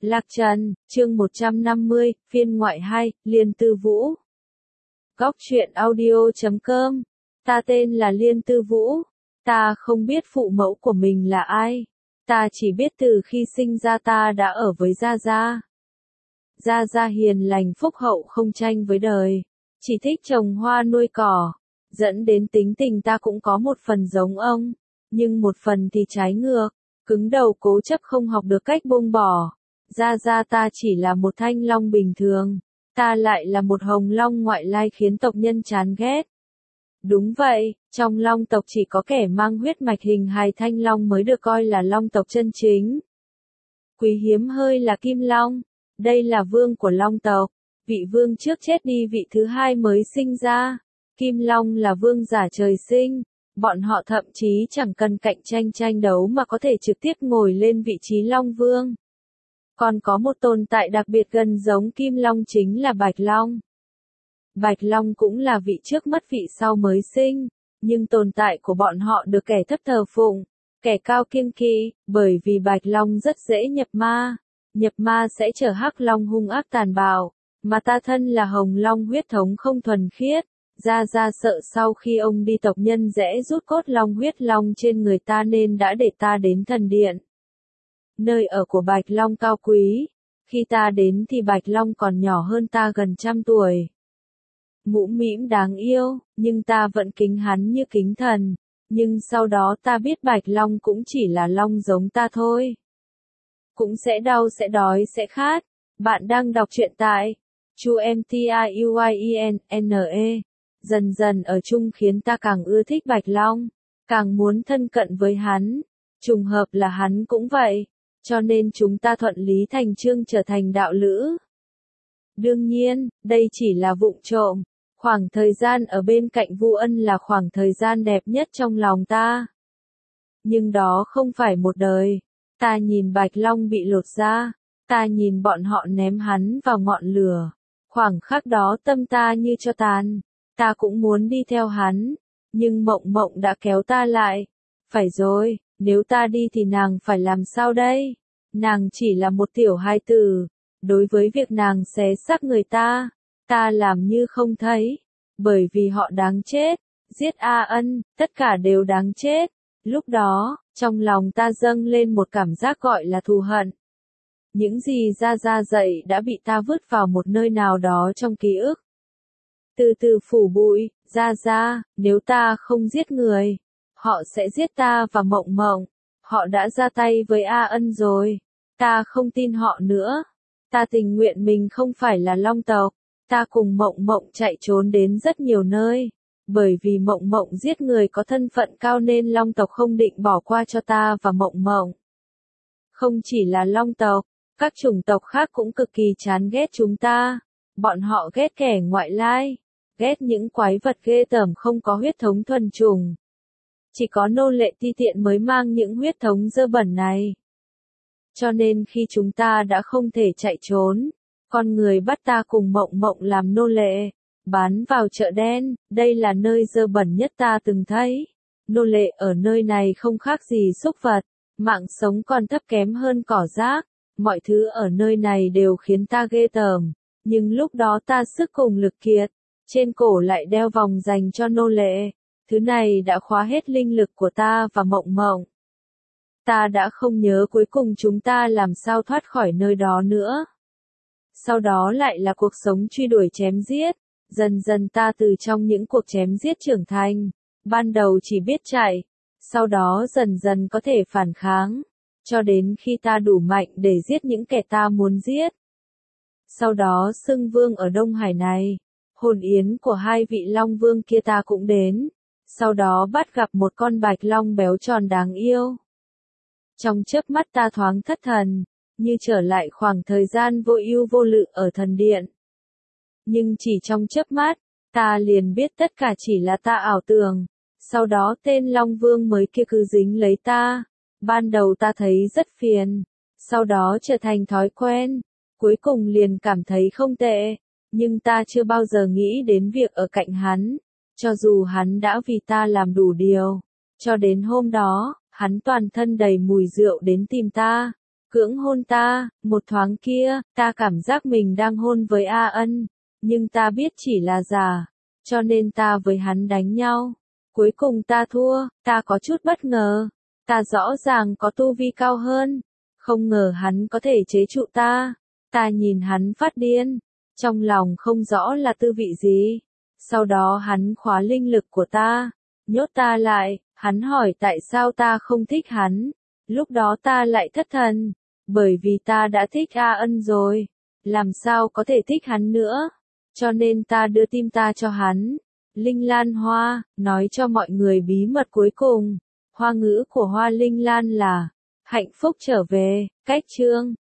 Lạc Trần, chương 150, phiên ngoại 2, Liên Tư Vũ. Góc truyện audio.com. Ta tên là Liên Tư Vũ. Ta không biết phụ mẫu của mình là ai. Ta chỉ biết từ khi sinh ra ta đã ở với Gia Gia. Gia Gia hiền lành phúc hậu không tranh với đời. Chỉ thích trồng hoa nuôi cỏ. Dẫn đến tính tình ta cũng có một phần giống ông. Nhưng một phần thì trái ngược. Cứng đầu cố chấp không học được cách buông bỏ. Gia Gia ta chỉ là một thanh long bình thường, ta lại là một hồng long ngoại lai khiến tộc nhân chán ghét. Đúng vậy, trong long tộc chỉ có kẻ mang huyết mạch hình hài thanh long mới được coi là long tộc chân chính. Quý hiếm hơi là Kim Long, đây là vương của long tộc, vị vương trước chết đi, vị thứ hai mới sinh ra. Kim Long là vương giả trời sinh, bọn họ thậm chí chẳng cần cạnh tranh đấu mà có thể trực tiếp ngồi lên vị trí Long Vương. Còn có một tồn tại đặc biệt gần giống Kim Long chính là Bạch Long. Bạch Long cũng là vị trước mất vị sau mới sinh, nhưng tồn tại của bọn họ được kẻ thấp thờ phụng, kẻ cao kiêng kỵ, bởi vì Bạch Long rất dễ nhập ma. Nhập ma sẽ trở Hắc Long hung ác tàn bạo, mà ta thân là Hồng Long huyết thống không thuần khiết. Gia Gia sợ sau khi ông đi tộc nhân dễ rút cốt long huyết long trên người ta nên đã để ta đến thần điện. Nơi ở của Bạch Long cao quý, khi ta đến thì Bạch Long còn nhỏ hơn ta gần 100 tuổi. Mũm mĩm đáng yêu, nhưng ta vẫn kính hắn như kính thần, nhưng sau đó ta biết Bạch Long cũng chỉ là long giống ta thôi. Cũng sẽ đau, sẽ đói, sẽ khát. Bạn đang đọc truyện tại chuyentyuyen.ne. Dần dần ở chung khiến ta càng ưa thích Bạch Long, càng muốn thân cận với hắn. Trùng hợp là hắn cũng vậy, cho nên chúng ta thuận lý thành chương trở thành đạo lữ. Đương nhiên, đây chỉ là vụng trộm. Khoảng thời gian ở bên cạnh Vu Ân là khoảng thời gian đẹp nhất trong lòng ta. Nhưng đó không phải một đời. Ta nhìn Bạch Long bị lột da, ta nhìn bọn họ ném hắn vào ngọn lửa. Khoảng khắc đó tâm ta như cho tàn. Ta cũng muốn đi theo hắn, nhưng Mộng Mộng đã kéo ta lại. Phải rồi, nếu ta đi thì nàng phải làm sao đây? Nàng chỉ là một tiểu hài tử. Đối với việc nàng xé xác người ta làm như không thấy. Bởi vì họ đáng chết. Giết A Ân, tất cả đều đáng chết. Lúc đó, trong lòng ta dâng lên một cảm giác gọi là thù hận. Những gì Gia Gia dạy đã bị ta vứt vào một nơi nào đó trong ký ức. Từ từ phủ bụi. Gia Gia, nếu ta không giết người, họ sẽ giết ta và Mộng Mộng. Họ đã ra tay với A Ân rồi. Ta không tin họ nữa. Ta tình nguyện mình không phải là long tộc. Ta cùng Mộng Mộng chạy trốn đến rất nhiều nơi. Bởi vì Mộng Mộng giết người có thân phận cao nên long tộc không định bỏ qua cho ta và Mộng Mộng. Không chỉ là long tộc, các chủng tộc khác cũng cực kỳ chán ghét chúng ta. Bọn họ ghét kẻ ngoại lai. Ghét những quái vật ghê tởm không có huyết thống thuần chủng. Chỉ có nô lệ ti tiện mới mang những huyết thống dơ bẩn này. Cho nên khi chúng ta đã không thể chạy trốn, con người bắt ta cùng Mộng Mộng làm nô lệ, bán vào chợ đen. Đây là nơi dơ bẩn nhất ta từng thấy. Nô lệ ở nơi này không khác gì súc vật, mạng sống còn thấp kém hơn cỏ rác. Mọi thứ ở nơi này đều khiến ta ghê tởm, nhưng lúc đó ta sức cùng lực kiệt. Trên cổ lại đeo vòng dành cho nô lệ. Thứ này đã khóa hết linh lực của ta và Mộng Mộng. Ta đã không nhớ cuối cùng chúng ta làm sao thoát khỏi nơi đó nữa. Sau đó lại là cuộc sống truy đuổi chém giết. Dần dần ta từ trong những cuộc chém giết trưởng thành. Ban đầu chỉ biết chạy. Sau đó dần dần có thể phản kháng. Cho đến khi ta đủ mạnh để giết những kẻ ta muốn giết. Sau đó xưng vương ở Đông Hải này. Hồn yến của hai vị Long Vương kia ta cũng đến. Sau đó bắt gặp một con Bạch Long béo tròn đáng yêu. Trong chớp mắt ta thoáng thất thần, như trở lại khoảng thời gian vô ưu vô lự ở thần điện. Nhưng chỉ trong chớp mắt, ta liền biết tất cả chỉ là ta ảo tưởng. Sau đó tên Long Vương mới kia cứ dính lấy ta. Ban đầu ta thấy rất phiền. Sau đó trở thành thói quen. Cuối cùng liền cảm thấy không tệ. Nhưng ta chưa bao giờ nghĩ đến việc ở cạnh hắn. Cho dù hắn đã vì ta làm đủ điều. Cho đến hôm đó, hắn toàn thân đầy mùi rượu đến tìm ta. cưỡng hôn ta, một thoáng kia, ta cảm giác mình đang hôn với A Ân, nhưng ta biết chỉ là giả, cho nên ta với hắn đánh nhau. Cuối cùng ta thua, ta có chút bất ngờ, ta rõ ràng có tu vi cao hơn, không ngờ hắn có thể chế trụ ta. Ta nhìn hắn phát điên, trong lòng không rõ là tư vị gì. Sau đó hắn khóa linh lực của ta, nhốt ta lại, hắn hỏi tại sao ta không thích hắn. Lúc đó ta lại thất thần, bởi vì ta đã thích A Ân rồi, làm sao có thể thích hắn nữa. Cho nên ta đưa tim ta cho hắn. Linh Lan Hoa, nói cho mọi người bí mật cuối cùng. Hoa ngữ của Hoa Linh Lan là hạnh phúc trở về, cách chương.